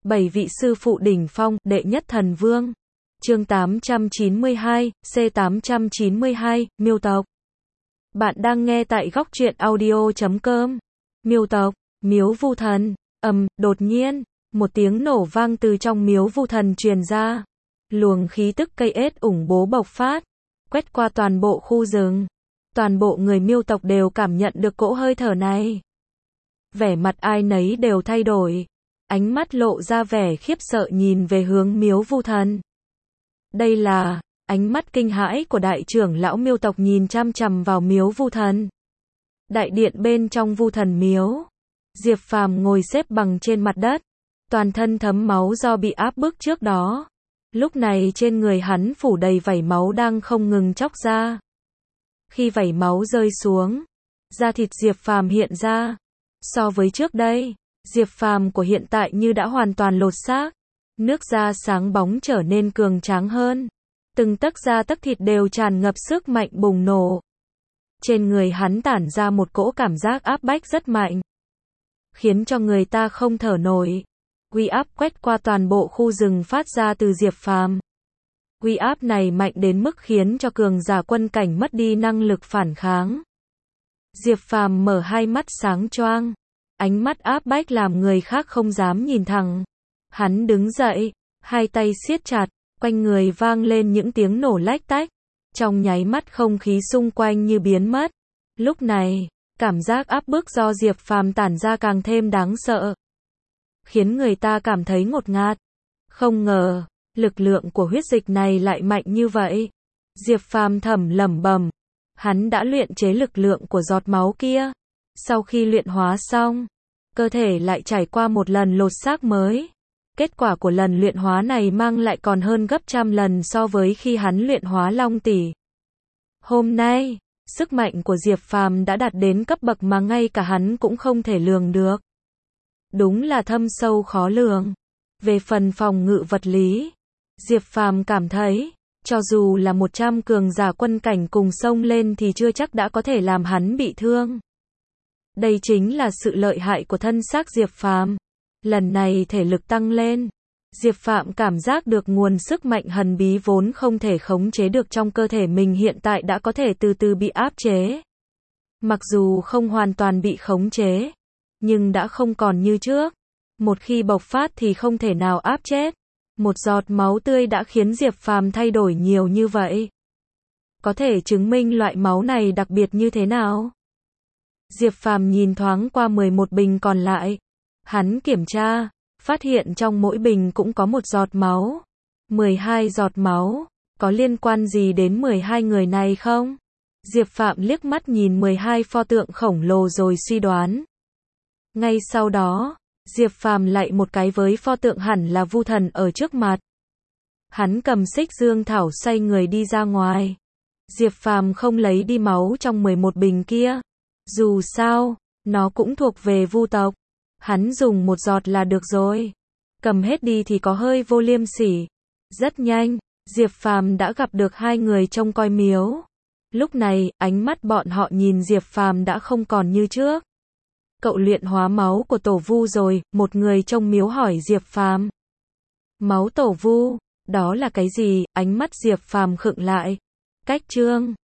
7 vị sư phụ đỉnh phong, đệ nhất thần vương. Chương 892, C892, miêu tộc. Bạn đang nghe tại góc truyện audio.com. Miêu tộc, miếu vu thần. Đột nhiên, một tiếng nổ vang từ trong miếu vu thần truyền ra. Luồng khí tức cây ết ủng bố bộc phát, quét qua toàn bộ khu rừng. Toàn bộ người miêu tộc đều cảm nhận được cỗ hơi thở này. Vẻ mặt ai nấy đều thay đổi. Ánh mắt lộ ra vẻ khiếp sợ nhìn về hướng miếu vu thần. Đây là ánh mắt kinh hãi của đại trưởng lão miêu tộc nhìn chăm chằm vào miếu vu thần. Đại điện bên trong vu thần miếu, Diệp Phàm ngồi xếp bằng trên mặt đất, toàn thân thấm máu do bị áp bức trước đó. Lúc này trên người hắn phủ đầy vảy máu đang không ngừng chóc ra. Khi vảy máu rơi xuống, da thịt Diệp Phàm hiện ra. So với trước đây, Diệp Phàm của hiện tại như đã hoàn toàn lột xác. Nước da sáng bóng trở nên cường tráng hơn. Từng tấc da tấc thịt đều tràn ngập sức mạnh bùng nổ. Trên người hắn tản ra một cỗ cảm giác áp bách rất mạnh, khiến cho người ta không thở nổi. Uy áp quét qua toàn bộ khu rừng phát ra từ Diệp Phàm. Uy áp này mạnh đến mức khiến cho cường giả quân cảnh mất đi năng lực phản kháng. Diệp Phàm mở hai mắt sáng choang, ánh mắt áp bách làm người khác không dám nhìn thẳng. Hắn đứng dậy, hai tay siết chặt, quanh người vang lên những tiếng nổ lách tách. Trong nháy mắt không khí xung quanh như biến mất. Lúc này, cảm giác áp bức do Diệp Phàm tản ra càng thêm đáng sợ, khiến người ta cảm thấy ngột ngạt. Không ngờ, lực lượng của huyết dịch này lại mạnh như vậy. Diệp Phàm thầm lẩm bẩm, hắn đã luyện chế lực lượng của giọt máu kia. Sau khi luyện hóa xong, cơ thể lại trải qua một lần lột xác mới. Kết quả của lần luyện hóa này mang lại còn hơn gấp trăm lần so với khi hắn luyện hóa Long Tỷ. Hôm nay, sức mạnh của Diệp Phàm đã đạt đến cấp bậc mà ngay cả hắn cũng không thể lường được. Đúng là thâm sâu khó lường. Về phần phòng ngự vật lý, Diệp Phàm cảm thấy, cho dù là 100 cường giả quân cảnh cùng xông lên thì chưa chắc đã có thể làm hắn bị thương. Đây chính là sự lợi hại của thân xác Diệp Phàm. Lần này thể lực tăng lên, Diệp Phàm cảm giác được nguồn sức mạnh hthần bí vốn không thể khống chế được trong cơ thể mình hiện tại đã có thể từ từ bị áp chế. Mặc dù không hoàn toàn bị khống chế, nhưng đã không còn như trước. Một khi bộc phát thì không thể nào áp chết. Một giọt máu tươi đã khiến Diệp Phàm thay đổi nhiều như vậy. Có thể chứng minh loại máu này đặc biệt như thế nào? Diệp Phàm nhìn thoáng qua 11 bình còn lại. Hắn kiểm tra, phát hiện trong mỗi bình cũng có một giọt máu. 12 giọt máu, có liên quan gì đến 12 người này không? Diệp Phàm liếc mắt nhìn 12 pho tượng khổng lồ rồi suy đoán. Ngay sau đó, Diệp Phàm lạy một cái với pho tượng hẳn là vu thần ở trước mặt. Hắn cầm xích dương thảo xoay người đi ra ngoài. Diệp Phàm không lấy đi máu trong 11 bình kia. Dù sao, nó cũng thuộc về vu tộc. Hắn dùng một giọt là được rồi. Cầm hết đi thì có hơi vô liêm sỉ. Rất nhanh, Diệp Phàm đã gặp được hai người trông coi miếu. Lúc này, ánh mắt bọn họ nhìn Diệp Phàm đã không còn như trước. Cậu luyện hóa máu của tổ vu rồi, một người trong miếu hỏi Diệp Phàm. Máu tổ vu, đó là cái gì? Ánh mắt Diệp Phàm khựng lại. Cách chương